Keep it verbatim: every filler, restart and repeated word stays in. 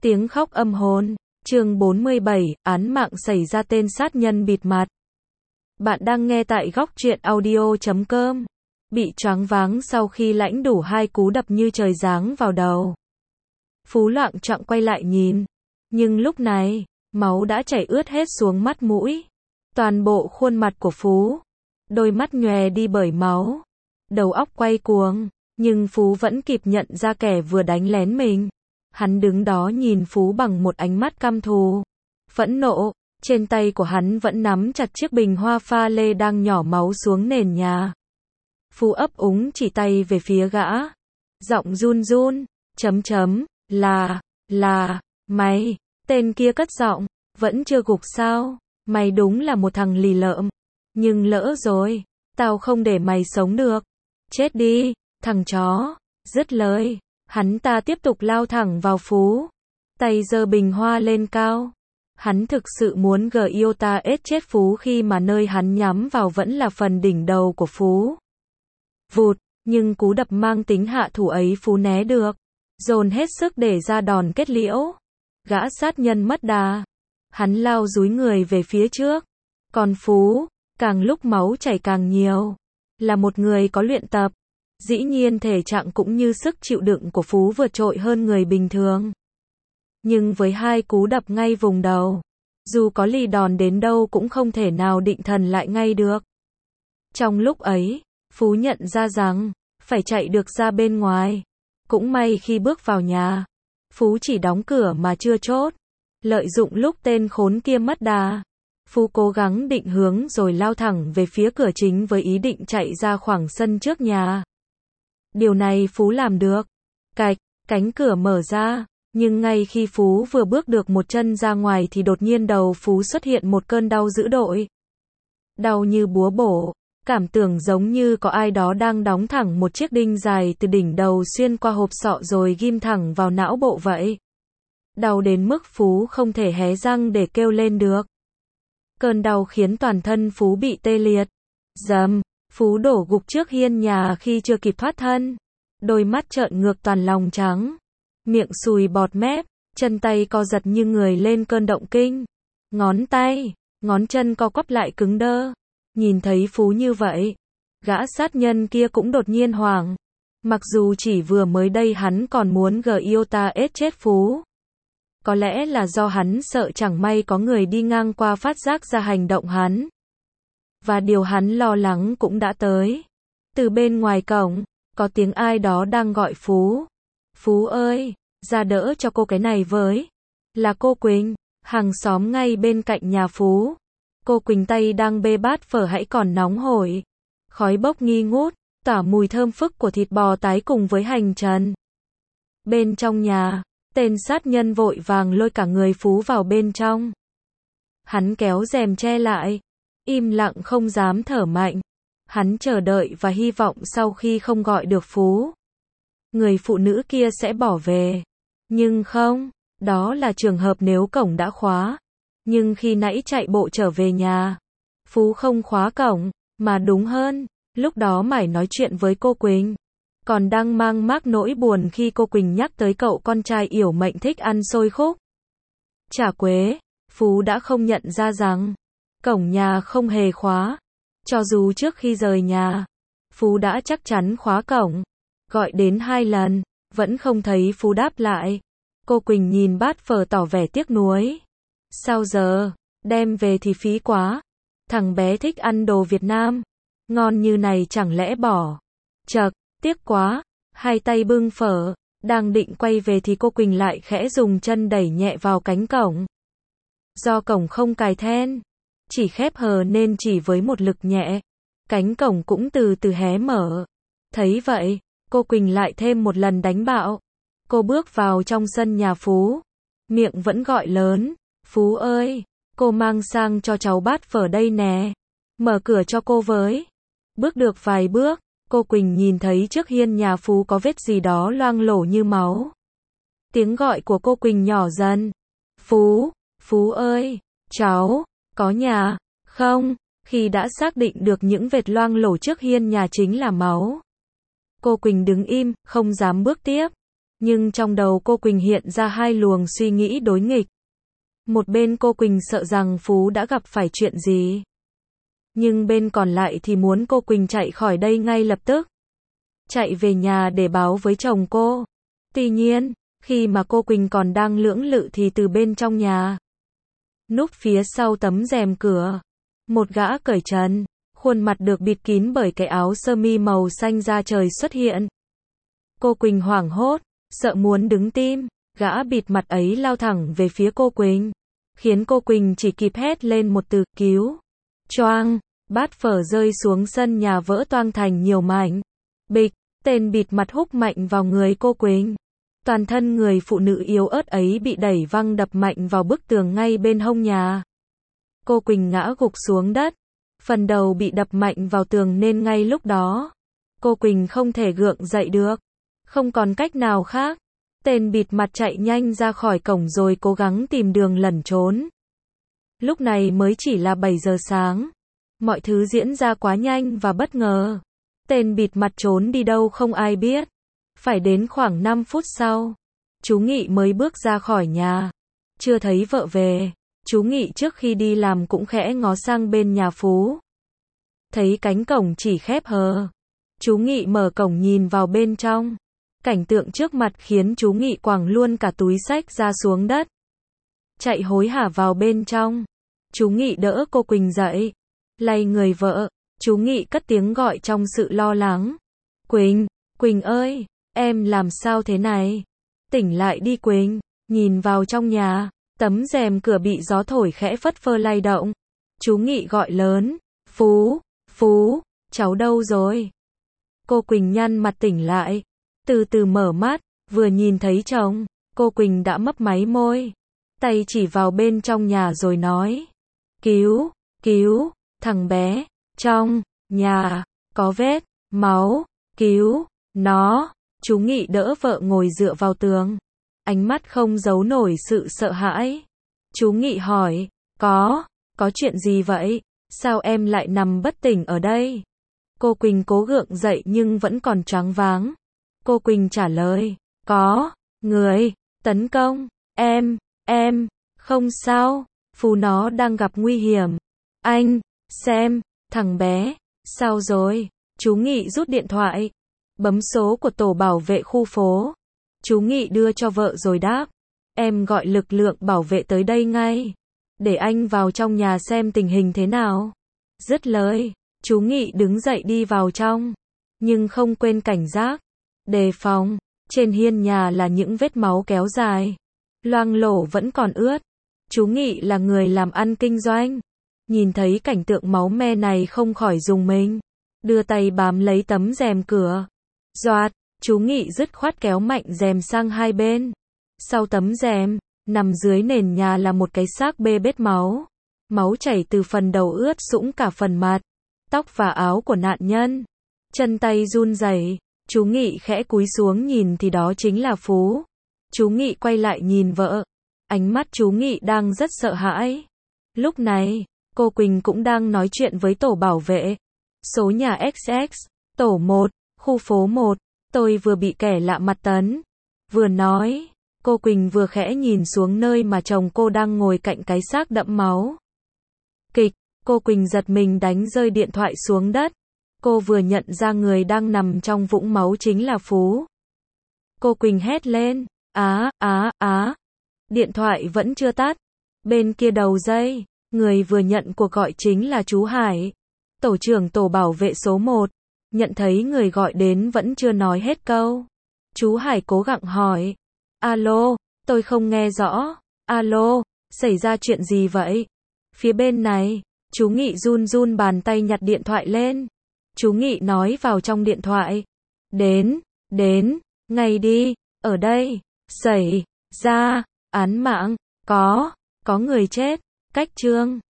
Tiếng khóc âm hồn. Chương bốn mươi bảy, án mạng xảy ra tên sát nhân bịt mặt. Bạn đang nghe tại góc truyện audio chấm com. Bị choáng váng sau khi lãnh đủ hai cú đập như trời giáng vào đầu. Phú loạng choạng quay lại nhìn. Nhưng lúc này, máu đã chảy ướt hết xuống mắt mũi. Toàn bộ khuôn mặt của Phú. Đôi mắt nhòe đi bởi máu. Đầu óc quay cuồng. Nhưng Phú vẫn kịp nhận ra kẻ vừa đánh lén mình. Hắn đứng đó nhìn Phú bằng một ánh mắt căm thù, phẫn nộ, trên tay của hắn vẫn nắm chặt chiếc bình hoa pha lê đang nhỏ máu xuống nền nhà. Phú ấp úng chỉ tay về phía gã, giọng run run, chấm chấm, là, là, mày, tên kia cất giọng, vẫn chưa gục sao, mày đúng là một thằng lì lợm, nhưng lỡ rồi, tao không để mày sống được, chết đi, thằng chó, dứt lời. Hắn ta tiếp tục lao thẳng vào Phú. Tay giơ bình hoa lên cao. Hắn thực sự muốn Giota ết chết Phú khi mà nơi hắn nhắm vào vẫn là phần đỉnh đầu của Phú. Vụt, nhưng cú đập mang tính hạ thủ ấy Phú né được. Dồn hết sức để ra đòn kết liễu. Gã sát nhân mất đà. Hắn lao dúi người về phía trước. Còn Phú, càng lúc máu chảy càng nhiều. Là một người có luyện tập. Dĩ nhiên thể trạng cũng như sức chịu đựng của Phú vượt trội hơn người bình thường. Nhưng với hai cú đập ngay vùng đầu, dù có lì đòn đến đâu cũng không thể nào định thần lại ngay được. Trong lúc ấy, Phú nhận ra rằng, phải chạy được ra bên ngoài. Cũng may khi bước vào nhà, Phú chỉ đóng cửa mà chưa chốt. Lợi dụng lúc tên khốn kia mất đà, Phú cố gắng định hướng rồi lao thẳng về phía cửa chính với ý định chạy ra khoảng sân trước nhà. Điều này Phú làm được. Cạch, cánh cửa mở ra, nhưng ngay khi Phú vừa bước được một chân ra ngoài thì đột nhiên đầu Phú xuất hiện một cơn đau dữ dội. Đau như búa bổ, cảm tưởng giống như có ai đó đang đóng thẳng một chiếc đinh dài từ đỉnh đầu xuyên qua hộp sọ rồi ghim thẳng vào não bộ vậy. Đau đến mức Phú không thể hé răng để kêu lên được. Cơn đau khiến toàn thân Phú bị tê liệt. Dầm. Phú đổ gục trước hiên nhà khi chưa kịp thoát thân. Đôi mắt trợn ngược toàn lòng trắng. Miệng sùi bọt mép, chân tay co giật như người lên cơn động kinh. Ngón tay, ngón chân co quắp lại cứng đơ. Nhìn thấy Phú như vậy, gã sát nhân kia cũng đột nhiên hoảng. Mặc dù chỉ vừa mới đây hắn còn muốn Giota ết chết Phú. Có lẽ là do hắn sợ chẳng may có người đi ngang qua phát giác ra hành động hắn. Và điều hắn lo lắng cũng đã tới. Từ bên ngoài cổng, có tiếng ai đó đang gọi Phú. Phú ơi, ra đỡ cho cô cái này với. Là cô Quỳnh, hàng xóm ngay bên cạnh nhà Phú. Cô Quỳnh tay đang bê bát phở hãy còn nóng hổi. Khói bốc nghi ngút, tỏa mùi thơm phức của thịt bò tái cùng với hành trần. Bên trong nhà, tên sát nhân vội vàng lôi cả người Phú vào bên trong. Hắn kéo rèm che lại. Im lặng không dám thở mạnh. Hắn chờ đợi và hy vọng sau khi không gọi được Phú, người phụ nữ kia sẽ bỏ về. Nhưng không, đó là trường hợp nếu cổng đã khóa. Nhưng khi nãy chạy bộ trở về nhà, Phú không khóa cổng, mà đúng hơn, lúc đó mải nói chuyện với cô Quỳnh. Còn đang mang mác nỗi buồn khi cô Quỳnh nhắc tới cậu con trai yểu mệnh thích ăn xôi khúc. Chả quế, Phú đã không nhận ra rằng cổng nhà không hề khóa. Cho dù trước khi rời nhà, Phú đã chắc chắn khóa cổng. Gọi đến hai lần, vẫn không thấy Phú đáp lại. Cô Quỳnh nhìn bát phở tỏ vẻ tiếc nuối. Sao giờ, đem về thì phí quá. Thằng bé thích ăn đồ Việt Nam. Ngon như này chẳng lẽ bỏ. Chậc, tiếc quá. Hai tay bưng phở, đang định quay về thì cô Quỳnh lại khẽ dùng chân đẩy nhẹ vào cánh cổng. Do cổng không cài then, chỉ khép hờ nên chỉ với một lực nhẹ, cánh cổng cũng từ từ hé mở. Thấy vậy, cô Quỳnh lại thêm một lần đánh bạo. Cô bước vào trong sân nhà Phú, miệng vẫn gọi lớn, Phú ơi, cô mang sang cho cháu bát phở đây nè, mở cửa cho cô với. Bước được vài bước, cô Quỳnh nhìn thấy trước hiên nhà Phú có vết gì đó loang lổ như máu. Tiếng gọi của cô Quỳnh nhỏ dần, Phú, Phú ơi, cháu có nhà không? Khi đã xác định được những vệt loang lổ trước hiên nhà chính là máu, cô Quỳnh đứng im, không dám bước tiếp. Nhưng trong đầu cô Quỳnh hiện ra hai luồng suy nghĩ đối nghịch. Một bên cô Quỳnh sợ rằng Phú đã gặp phải chuyện gì. Nhưng bên còn lại thì muốn cô Quỳnh chạy khỏi đây ngay lập tức. Chạy về nhà để báo với chồng cô. Tuy nhiên, khi mà cô Quỳnh còn đang lưỡng lự thì từ bên trong nhà, núp phía sau tấm rèm cửa, một gã cởi trần, khuôn mặt được bịt kín bởi cái áo sơ mi màu xanh da trời xuất hiện. Cô Quỳnh hoảng hốt, sợ muốn đứng tim, gã bịt mặt ấy lao thẳng về phía cô Quỳnh, khiến cô Quỳnh chỉ kịp hét lên một từ cứu. Choang, bát phở rơi xuống sân nhà vỡ toang thành nhiều mảnh. Bịch, tên bịt mặt húc mạnh vào người cô Quỳnh. Toàn thân người phụ nữ yếu ớt ấy bị đẩy văng đập mạnh vào bức tường ngay bên hông nhà. Cô Quỳnh ngã gục xuống đất, phần đầu bị đập mạnh vào tường nên ngay lúc đó, cô Quỳnh không thể gượng dậy được. Không còn cách nào khác, tên bịt mặt chạy nhanh ra khỏi cổng rồi cố gắng tìm đường lẩn trốn. Lúc này mới chỉ là bảy giờ sáng. Mọi thứ diễn ra quá nhanh và bất ngờ. Tên bịt mặt trốn đi đâu không ai biết. Phải đến khoảng năm phút sau, chú Nghị mới bước ra khỏi nhà. Chưa thấy vợ về, chú Nghị trước khi đi làm cũng khẽ ngó sang bên nhà Phú. Thấy cánh cổng chỉ khép hờ. Chú Nghị mở cổng nhìn vào bên trong. Cảnh tượng trước mặt khiến chú Nghị quẳng luôn cả túi xách ra xuống đất. Chạy hối hả vào bên trong. Chú Nghị đỡ cô Quỳnh dậy. Lay người vợ, chú Nghị cất tiếng gọi trong sự lo lắng. Quỳnh, Quỳnh ơi, em làm sao thế này? Tỉnh lại đi Quỳnh. Nhìn vào trong nhà, tấm rèm cửa bị gió thổi khẽ phất phơ lay động. Chú Nghị gọi lớn, Phú, Phú, cháu đâu rồi? Cô Quỳnh nhăn mặt tỉnh lại, từ từ mở mắt, vừa nhìn thấy chồng, cô Quỳnh đã mấp máy môi, tay chỉ vào bên trong nhà rồi nói, cứu, cứu, thằng bé, trong nhà, có vết máu, cứu nó. Chú Nghị đỡ vợ ngồi dựa vào tường, ánh mắt không giấu nổi sự sợ hãi. Chú Nghị hỏi, có, có chuyện gì vậy? Sao em lại nằm bất tỉnh ở đây? Cô Quỳnh cố gượng dậy nhưng vẫn còn choáng váng. Cô Quỳnh trả lời, có, người, tấn công, em, em, không sao, Phú nó đang gặp nguy hiểm. Anh, xem, thằng bé, sao rồi? Chú Nghị rút điện thoại, bấm số của tổ bảo vệ khu phố. Chú Nghị đưa cho vợ rồi đáp, em gọi lực lượng bảo vệ tới đây ngay, để anh vào trong nhà xem tình hình thế nào. Dứt lời, chú Nghị đứng dậy đi vào trong, nhưng không quên cảnh giác, đề phòng. Trên hiên nhà là những vết máu kéo dài, loang lổ vẫn còn ướt. Chú Nghị là người làm ăn kinh doanh, nhìn thấy cảnh tượng máu me này không khỏi rùng mình, đưa tay bám lấy tấm rèm cửa. Doạt, chú Nghị dứt khoát kéo mạnh rèm sang hai bên. Sau tấm rèm, nằm dưới nền nhà là một cái xác bê bết máu. Máu chảy từ phần đầu ướt sũng cả phần mặt, tóc và áo của nạn nhân. Chân tay run rẩy, chú Nghị khẽ cúi xuống nhìn thì đó chính là Phú. Chú Nghị quay lại nhìn vợ, ánh mắt chú Nghị đang rất sợ hãi. Lúc này, cô Quỳnh cũng đang nói chuyện với tổ bảo vệ. Số nhà ích ích, tổ một, khu phố một, tôi vừa bị kẻ lạ mặt tấn. Vừa nói, cô Quỳnh vừa khẽ nhìn xuống nơi mà chồng cô đang ngồi cạnh cái xác đẫm máu. Kịch, cô Quỳnh giật mình đánh rơi điện thoại xuống đất. Cô vừa nhận ra người đang nằm trong vũng máu chính là Phú. Cô Quỳnh hét lên, á, á, á. Điện thoại vẫn chưa tắt. Bên kia đầu dây, người vừa nhận cuộc gọi chính là chú Hải, tổ trưởng tổ bảo vệ số một. Nhận thấy người gọi đến vẫn chưa nói hết câu. Chú Hải cố gắng hỏi, alo, tôi không nghe rõ. Alo, xảy ra chuyện gì vậy? Phía bên này, chú Nghị run run bàn tay nhặt điện thoại lên. Chú Nghị nói vào trong điện thoại, đến, đến, ngay đi, ở đây, xảy ra, án mạng, có, có người chết, cách chương.